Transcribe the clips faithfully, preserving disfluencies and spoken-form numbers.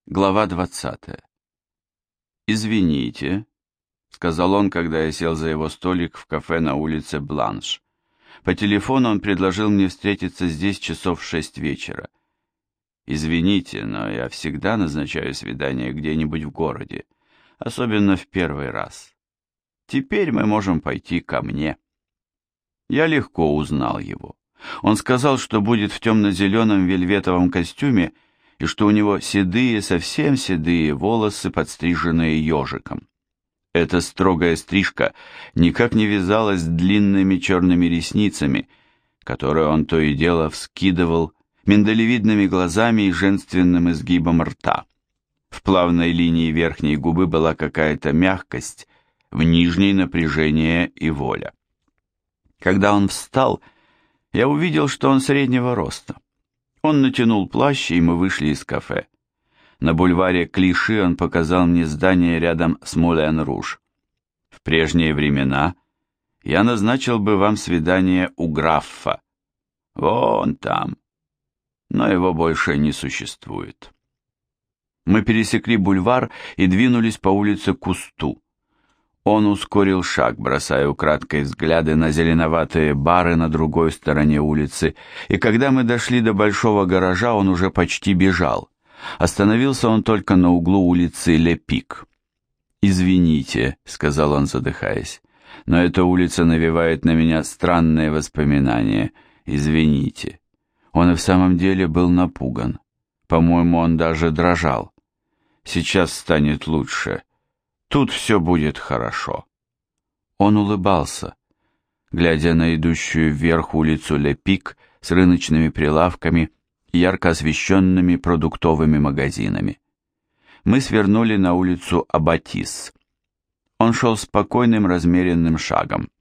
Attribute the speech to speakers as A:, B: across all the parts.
A: Глава двадцатая. «Извините», — сказал он, когда я сел за его столик в кафе на улице Бланш. По телефону он предложил мне встретиться здесь часов в шесть вечера. «Извините, но я всегда назначаю свидание где-нибудь в городе, особенно в первый раз. Теперь мы можем пойти ко мне». Я легко узнал его. Он сказал, что будет в темно-зеленом вельветовом костюме и что у него седые, совсем седые волосы, подстриженные ежиком. Эта строгая стрижка никак не вязалась с длинными черными ресницами, которые он то и дело вскидывал, миндалевидными глазами и женственным изгибом рта. В плавной линии верхней губы была какая-то мягкость, в нижней напряжение и воля. Когда он встал, я увидел, что он среднего роста. Он натянул плащ, и мы вышли из кафе. На бульваре Клиши он показал мне здание рядом с Мулен-Руж. В прежние времена я назначил бы вам свидание у графа. Вон там. Но его больше не существует. Мы пересекли бульвар и двинулись по улице Кусту. Он ускорил шаг, бросая украдкой взгляды на зеленоватые бары на другой стороне улицы, и когда мы дошли до большого гаража, он уже почти бежал. Остановился он только на углу улицы Ле-Пик. «Извините», — сказал он, задыхаясь, — «но эта улица навевает на меня странные воспоминания. Извините». Он и в самом деле был напуган. По-моему, он даже дрожал. «Сейчас станет лучше. Тут все будет хорошо». Он улыбался, глядя на идущую вверх улицу Ле-Пик с рыночными прилавками и ярко освещенными продуктовыми магазинами. Мы свернули на улицу Аббатис. Он шел спокойным, размеренным шагом.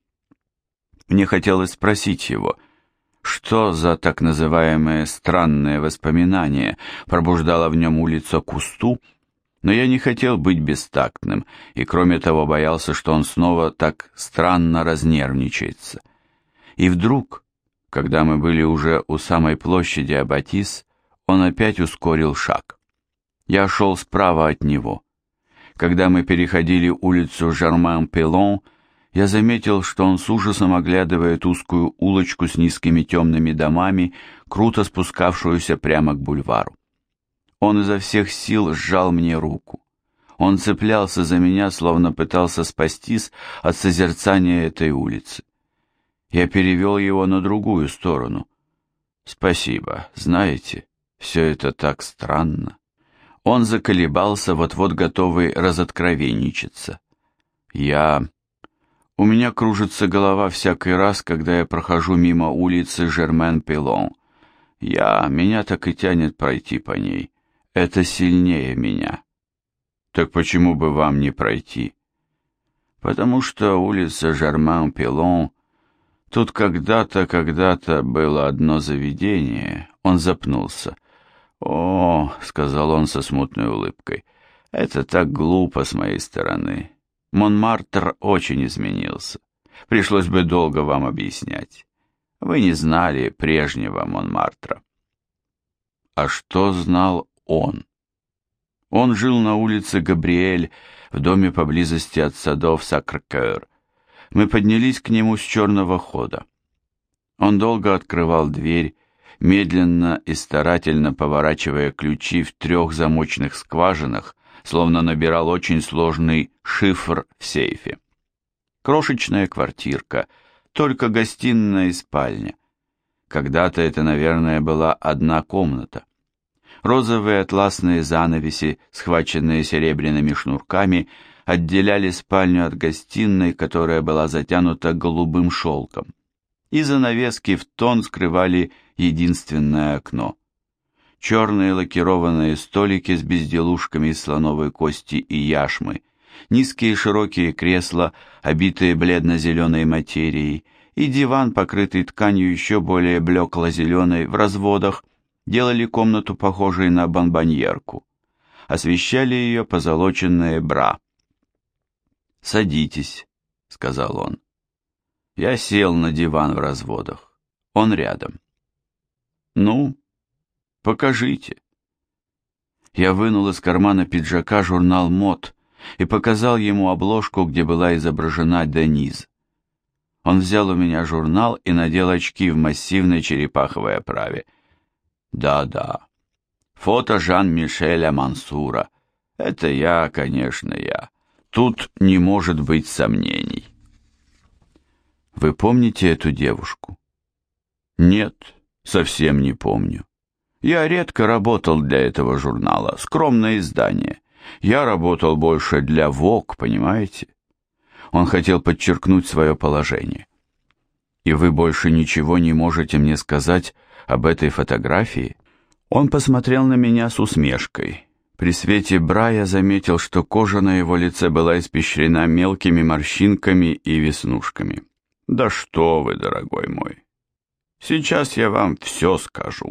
A: Мне хотелось спросить его, что за так называемые странные воспоминания пробуждала в нем улица Кусту, но я не хотел быть бестактным, и кроме того боялся, что он снова так странно разнервничается. И вдруг, когда мы были уже у самой площади Аббатис, он опять ускорил шаг. Я шел справа от него. Когда мы переходили улицу Жермен-Пелон, я заметил, что он с ужасом оглядывает узкую улочку с низкими темными домами, круто спускавшуюся прямо к бульвару. Он изо всех сил сжал мне руку. Он цеплялся за меня, словно пытался спастись от созерцания этой улицы. Я перевел его на другую сторону. «Спасибо, знаете, все это так странно». Он заколебался, вот-вот готовый разоткровенничаться. «Я... У меня кружится голова всякий раз, когда я прохожу мимо улицы Жермен-Пелон. Я... Меня так и тянет пройти по ней. Это сильнее меня». «Так почему бы вам не пройти?» «Потому что улица Жермен-Пелон... Тут когда-то, когда-то было одно заведение». Он запнулся. «О, — сказал он со смутной улыбкой, — это так глупо с моей стороны. Монмартр очень изменился. Пришлось бы долго вам объяснять. Вы не знали прежнего Монмартра». А что знал он? Он жил на улице Габриэль, в доме поблизости от садов Сакр-Кёр. Мы поднялись к нему с черного хода. Он долго открывал дверь, медленно и старательно поворачивая ключи в трех замочных скважинах, словно набирал очень сложный шифр в сейфе. Крошечная квартирка, только гостиная и спальня. Когда-то это, наверное, была одна комната. Розовые атласные занавеси, схваченные серебряными шнурками, отделяли спальню от гостиной, которая была затянута голубым шелком. И занавески в тон скрывали единственное окно. Черные лакированные столики с безделушками из слоновой кости и яшмы, низкие широкие кресла, обитые бледно-зеленой материей, и диван, покрытый тканью еще более блекло-зеленой в разводах, делали комнату похожей на бонбоньерку. Освещали ее позолоченные бра. «Садитесь», — сказал он. Я сел на диван в разводах. Он рядом. «Ну, покажите». Я вынул из кармана пиджака журнал «Мод» и показал ему обложку, где была изображена Дениз. Он взял у меня журнал и надел очки в массивной черепаховой оправе. Да-да, фото Жан-Мишеля Мансура. Это я, конечно, я. Тут не может быть сомнений. Вы помните эту девушку? Нет, совсем не помню. Я редко работал для этого журнала, скромное издание. Я работал больше для Vogue, понимаете? Он хотел подчеркнуть свое положение. И вы больше ничего не можете мне сказать об этой фотографии? Он посмотрел на меня с усмешкой. При свете бра я заметил, что кожа на его лице была испещрена мелкими морщинками и веснушками. Да что вы, дорогой мой. Сейчас я вам все скажу.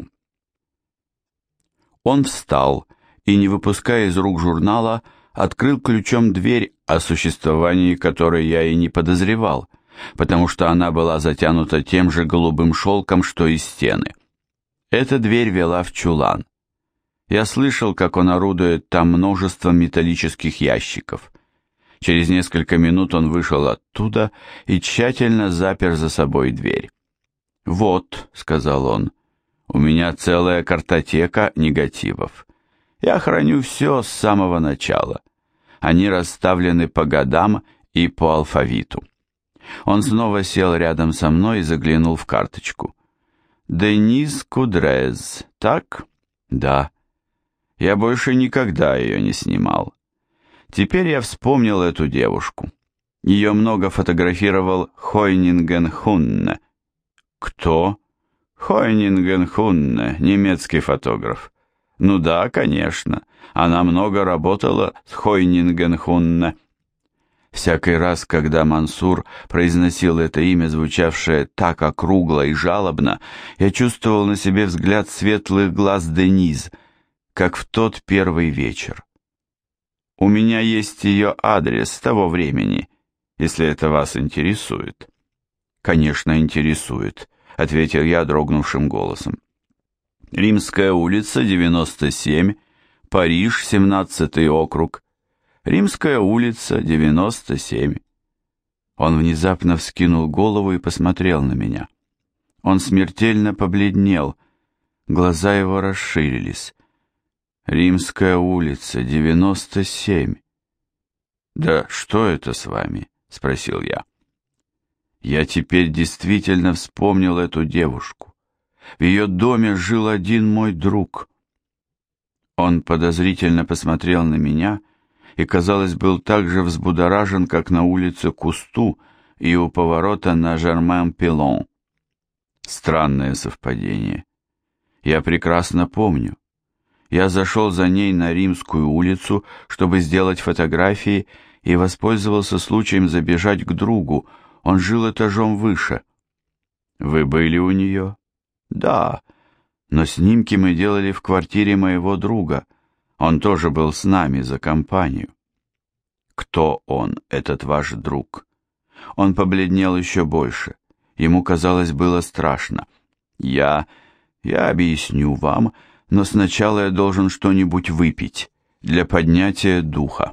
A: Он встал и, не выпуская из рук журнала, открыл ключом дверь, о существовании которой я и не подозревал, потому что она была затянута тем же голубым шелком, что и стены. Эта дверь вела в чулан. Я слышал, как он орудует там множеством металлических ящиков. Через несколько минут он вышел оттуда и тщательно запер за собой дверь. «Вот», — сказал он, — «у меня целая картотека негативов. Я храню все с самого начала. Они расставлены по годам и по алфавиту». Он снова сел рядом со мной и заглянул в карточку. «Дениз Кудрез, так?» «Да». Я больше никогда ее не снимал. Теперь я вспомнил эту девушку. Ее много фотографировал Хойнинген Хунне. Кто? Хойнинген Хунне, немецкий фотограф. Ну да, конечно, она много работала с Хойнинген Хунне. Всякий раз, когда Мансур произносил это имя, звучавшее так округло и жалобно, я чувствовал на себе взгляд светлых глаз Дениз, как в тот первый вечер. У меня есть ее адрес с того времени, если это вас интересует. Конечно, интересует, ответил я дрогнувшим голосом. Римская улица, девяносто семь, Париж, семнадцатый округ. Римская улица, девяносто семь. Он внезапно вскинул голову и посмотрел на меня. Он смертельно побледнел, глаза его расширились. Римская улица, девяносто семь. «Да что это с вами?» — спросил я. Я теперь действительно вспомнил эту девушку. В ее доме жил один мой друг. Он подозрительно посмотрел на меня и, казалось, был так же взбудоражен, как на улице Кусту и у поворота на Жермен-Пилон. Странное совпадение. Я прекрасно помню. Я зашел за ней на Римскую улицу, чтобы сделать фотографии, и воспользовался случаем забежать к другу. Он жил этажом выше. Вы были у нее? Да, но снимки мы делали в квартире моего друга. Он тоже был с нами за компанию. Кто он, этот ваш друг? Он побледнел еще больше. Ему, казалось, было страшно. Я... я объясню вам, но сначала я должен что-нибудь выпить для поднятия духа.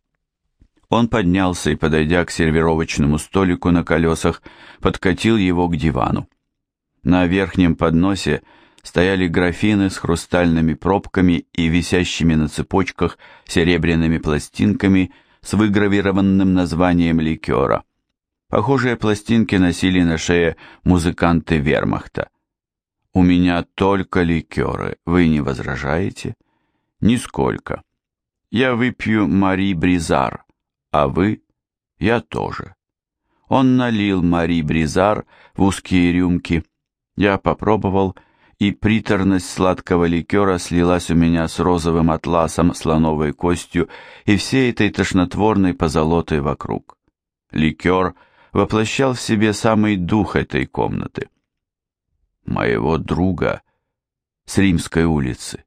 A: Он поднялся и, подойдя к сервировочному столику на колесах, подкатил его к дивану. На верхнем подносе стояли графины с хрустальными пробками и висящими на цепочках серебряными пластинками с выгравированным названием ликера. Похожие пластинки носили на шее музыканты вермахта. «У меня только ликеры, вы не возражаете?» «Нисколько. Я выпью Мари Бризар, а вы?» «Я тоже». Он налил Мари Бризар в узкие рюмки. Я попробовал, и приторность сладкого ликера слилась у меня с розовым атласом, слоновой костью и всей этой тошнотворной позолотой вокруг. Ликер воплощал в себе самый дух этой комнаты. Моего друга с Римской улицы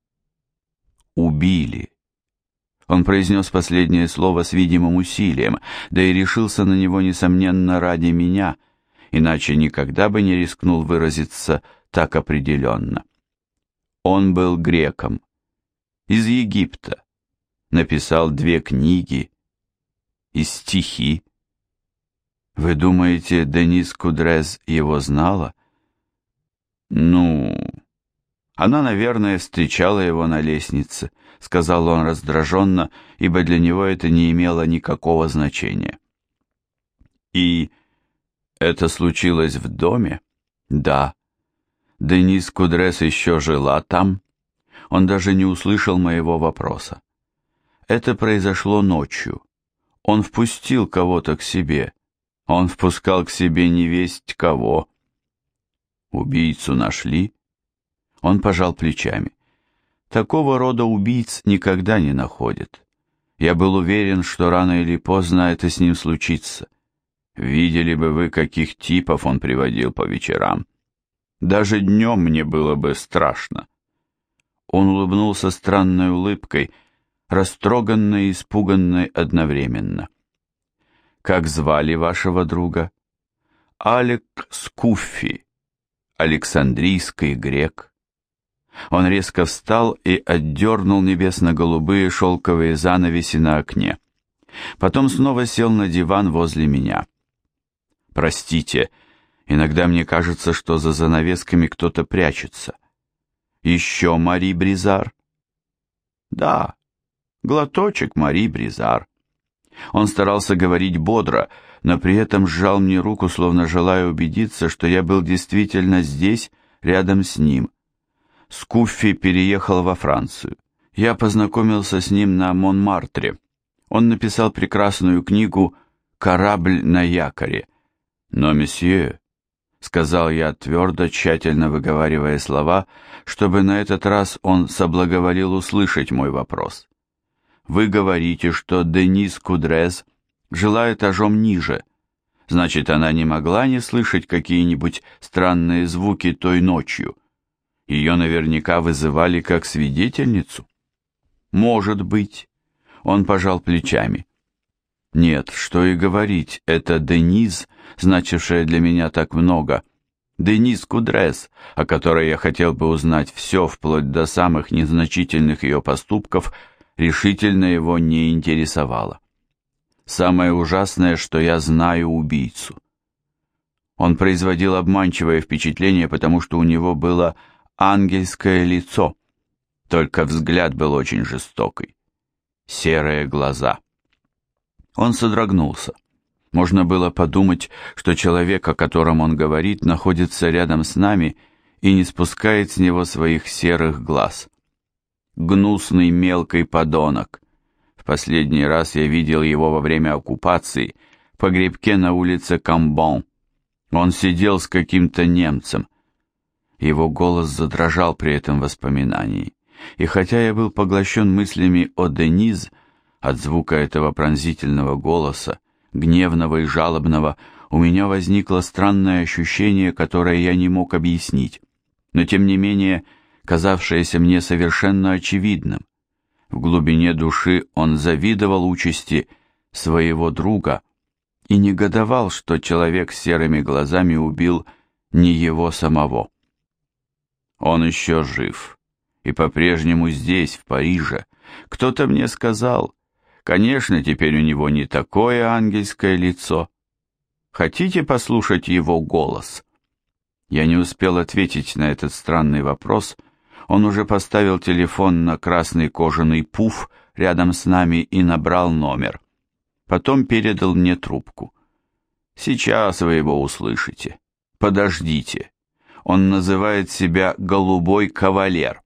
A: убили. Он произнес последнее слово с видимым усилием, да и решился на него, несомненно, ради меня, иначе никогда бы не рискнул выразиться так определенно. Он был греком. из Египта. Написал две книги и стихи. Вы думаете, Денис Кудрез его знала? Ну, она, наверное, встречала его на лестнице, сказал он раздраженно, ибо для него это не имело никакого значения. И это случилось в доме? Да. Денис Кудрез еще жила там. Он даже не услышал моего вопроса. Это произошло ночью. Он впустил кого-то к себе. Он впускал к себе невесть кого. Убийцу нашли? Он пожал плечами. Такого рода убийц никогда не находят. Я был уверен, что рано или поздно это с ним случится. Видели бы вы, каких типов он приводил по вечерам. Даже днем мне было бы страшно. Он улыбнулся странной улыбкой, растроганной и испуганной одновременно. Как звали вашего друга? Алек Скуффи, Александрийский грек. Он резко встал и отдернул небесно-голубые шелковые занавеси на окне. Потом снова сел на диван возле меня. Простите, иногда мне кажется, что за занавесками кто-то прячется. Еще Мари Бризар? Да, глоточек Мари Бризар. Он старался говорить бодро, но при этом сжал мне руку, словно желая убедиться, что я был действительно здесь, рядом с ним. Скуффи переехал во Францию. Я познакомился с ним на Монмартре. Он написал прекрасную книгу «Корабль на якоре». «Но, месье», — сказал я твердо, тщательно выговаривая слова, чтобы на этот раз он соблаговолил услышать мой вопрос. «Вы говорите, что Денис Кудрез жила этажом ниже. Значит, она не могла не слышать какие-нибудь странные звуки той ночью. Ее наверняка вызывали как свидетельницу?» «Может быть». Он пожал плечами. «Нет, что и говорить, это Денис, значившая для меня так много. Денис Кудрез, о которой я хотел бы узнать все, вплоть до самых незначительных ее поступков, решительно его не интересовала. Самое ужасное, что я знаю убийцу». Он производил обманчивое впечатление, потому что у него было ангельское лицо, только взгляд был очень жестокий. Серые глаза. Он содрогнулся. Можно было подумать, что человек, о котором он говорит, находится рядом с нами и не спускает с него своих серых глаз. Гнусный мелкий подонок. В последний раз я видел его во время оккупации в погребке на улице Камбон. Он сидел с каким-то немцем. Его голос задрожал при этом воспоминании. И хотя я был поглощен мыслями о Дениз, от звука этого пронзительного голоса, гневного и жалобного, у меня возникло странное ощущение, которое я не мог объяснить, но тем не менее казавшееся мне совершенно очевидным. В глубине души он завидовал участи своего друга и негодовал, что человек с серыми глазами убил не его самого. Он еще жив. И по-прежнему здесь, в Париже. Кто-то мне сказал, конечно, теперь у него не такое ангельское лицо. Хотите послушать его голос? Я не успел ответить на этот странный вопрос. Он уже поставил телефон на красный кожаный пуф рядом с нами и набрал номер. Потом передал мне трубку. Сейчас вы его услышите. Подождите. Он называет себя «Голубой кавалер».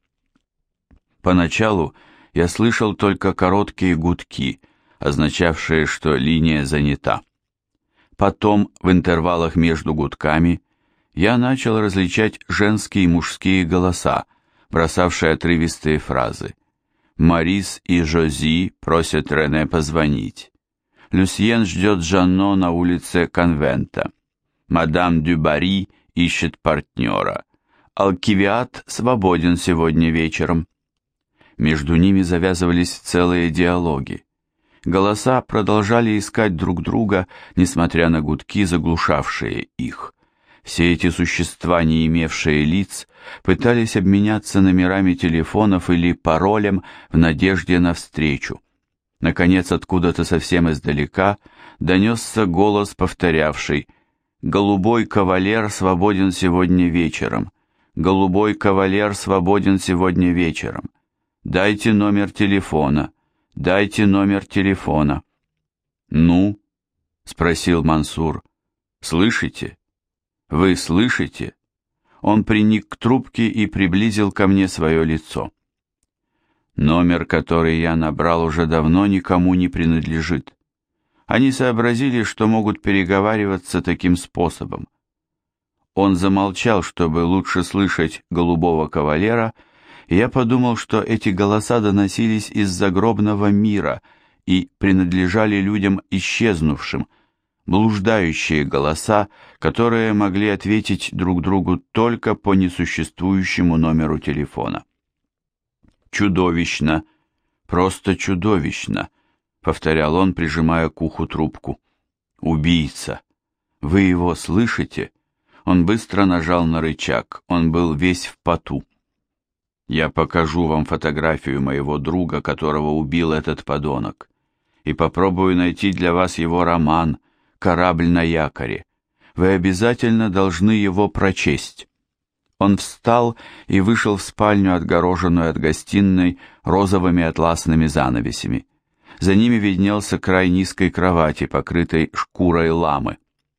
A: Поначалу я слышал только короткие гудки, означавшие, что линия занята. Потом, в интервалах между гудками, я начал различать женские и мужские голоса, бросавшие отрывистые фразы. Марис и Жози просят Рене позвонить. Люсьен ждет Жанно на улице Конвента. Мадам Дюбари ищет партнера. Алкивиад свободен сегодня вечером. Между ними завязывались целые диалоги. Голоса продолжали искать друг друга, несмотря на гудки, заглушавшие их. Все эти существа, не имевшие лиц, пытались обменяться номерами телефонов или паролем в надежде на встречу. Наконец, откуда-то совсем издалека донесся голос, повторявший: «Голубой кавалер свободен сегодня вечером. Голубой кавалер свободен сегодня вечером. Дайте номер телефона. Дайте номер телефона». «Ну?» — спросил Мансур. «Слышите? Вы слышите?» Он приник к трубке и приблизил ко мне свое лицо. «Номер, который я набрал, уже давно никому не принадлежит. Они сообразили, что могут переговариваться таким способом». Он замолчал, чтобы лучше слышать голубого кавалера, и я подумал, что эти голоса доносились из загробного мира и принадлежали людям исчезнувшим, блуждающие голоса, которые могли ответить друг другу только по несуществующему номеру телефона. «Чудовищно, просто чудовищно», — повторял он, прижимая к уху трубку. «Убийца! Вы его слышите?» Он быстро нажал на рычаг, он был весь в поту. «Я покажу вам фотографию моего друга, которого убил этот подонок, и попробую найти для вас его роман «Корабль на якоре». Вы обязательно должны его прочесть». Он встал и вышел в спальню, отгороженную от гостиной розовыми атласными занавесями. За ними виднелся край низкой кровати, покрытой шкурой ламы.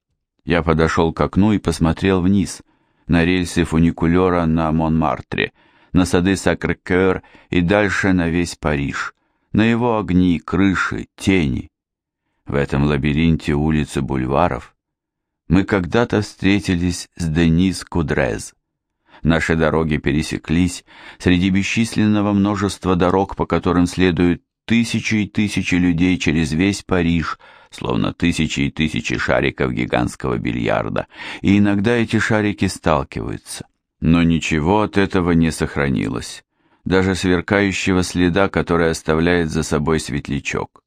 A: Я подошел к окну и посмотрел вниз, на рельсы фуникулера на Монмартре, на сады Сакр-Кёр и дальше на весь Париж, на его огни, крыши, тени. В этом лабиринте улиц и бульваров мы когда-то встретились с Денис Кудрез. Наши дороги пересеклись среди бесчисленного множества дорог, по которым следуют тысячи и тысячи людей через весь Париж, словно тысячи и тысячи шариков гигантского бильярда, и иногда эти шарики сталкиваются. Но ничего от этого не сохранилось, даже сверкающего следа, который оставляет за собой светлячок.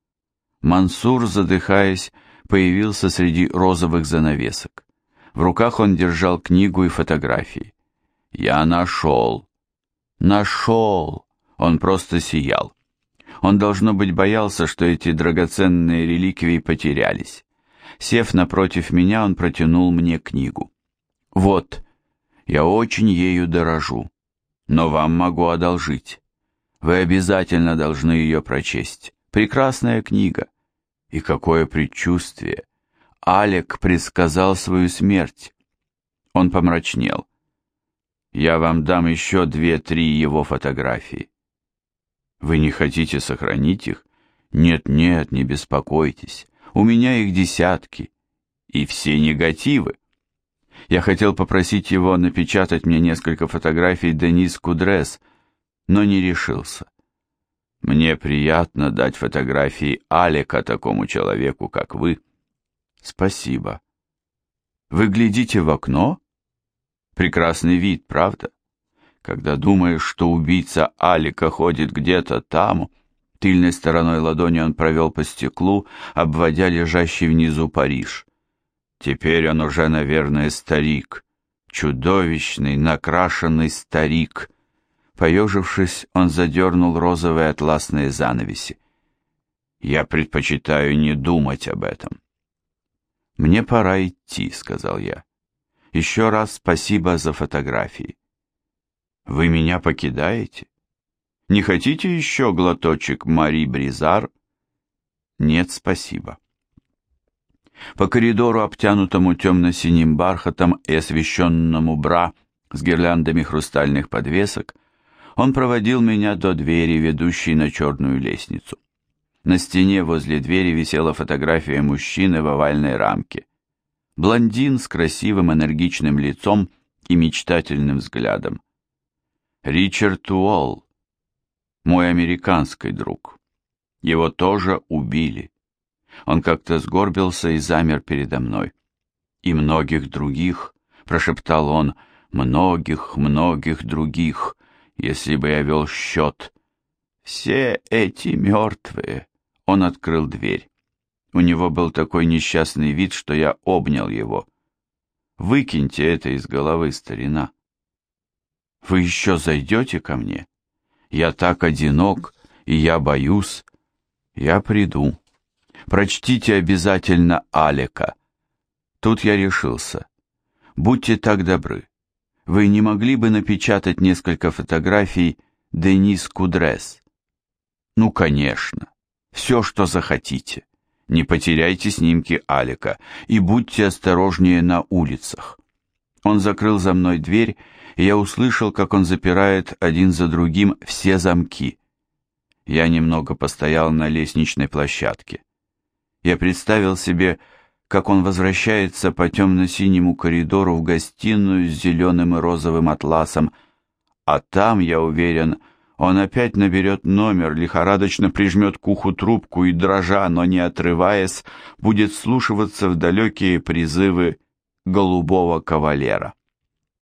A: Мансур, задыхаясь, появился среди розовых занавесок. В руках он держал книгу и фотографии. «Я нашел! Нашел!» Он просто сиял. Он, должно быть, боялся, что эти драгоценные реликвии потерялись. Сев напротив меня, он протянул мне книгу. «Вот, я очень ею дорожу, но вам могу одолжить. Вы обязательно должны ее прочесть. Прекрасная книга. И какое предчувствие! Алек предсказал свою смерть». Он помрачнел. «Я вам дам еще две-три его фотографии». «Вы не хотите сохранить их?» «Нет-нет, не беспокойтесь. У меня их десятки. И все негативы». Я хотел попросить его напечатать мне несколько фотографий Денис Кудрез, но не решился. Мне приятно дать фотографии Алека такому человеку, как вы. Спасибо. Вы глядите в окно? Прекрасный вид, правда? Когда думаешь, что убийца Алика ходит где-то там, тыльной стороной ладони он провел по стеклу, обводя лежащий внизу Париж. Теперь он уже, наверное, старик, чудовищный, накрашенный старик. Поежившись, он задернул розовые атласные занавеси. «Я предпочитаю не думать об этом». «Мне пора идти», — сказал я. «Еще раз спасибо за фотографии». «Вы меня покидаете? Не хотите еще глоточек Мари Бризар?» «Нет, спасибо». По коридору, обтянутому темно-синим бархатом и освещенному бра с гирляндами хрустальных подвесок, он проводил меня до двери, ведущей на черную лестницу. На стене возле двери висела фотография мужчины в овальной рамке. Блондин с красивым энергичным лицом и мечтательным взглядом. Ричард Уолл, мой американский друг. Его тоже убили. Он как-то сгорбился и замер передо мной. И многих других, прошептал он, многих, многих других, если бы я вел счет. Все эти мертвые. Он открыл дверь. У него был такой несчастный вид, что я обнял его. Выкиньте это из головы, старина. Вы еще зайдете ко мне? Я так одинок, и я боюсь. Я приду. Прочтите обязательно Алека. Тут я решился. Будьте так добры. Вы не могли бы напечатать несколько фотографий Денис Кудрес? Ну, конечно. Все, что захотите. Не потеряйте снимки Алека и будьте осторожнее на улицах. Он закрыл за мной дверь, и я услышал, как он запирает один за другим все замки. Я немного постоял на лестничной площадке. Я представил себе, как он возвращается по темно-синему коридору в гостиную с зеленым и розовым атласом, а там, я уверен, он опять наберет номер, лихорадочно прижмет к уху трубку и, дрожа, но не отрываясь, будет вслушиваться в далекие призывы голубого кавалера.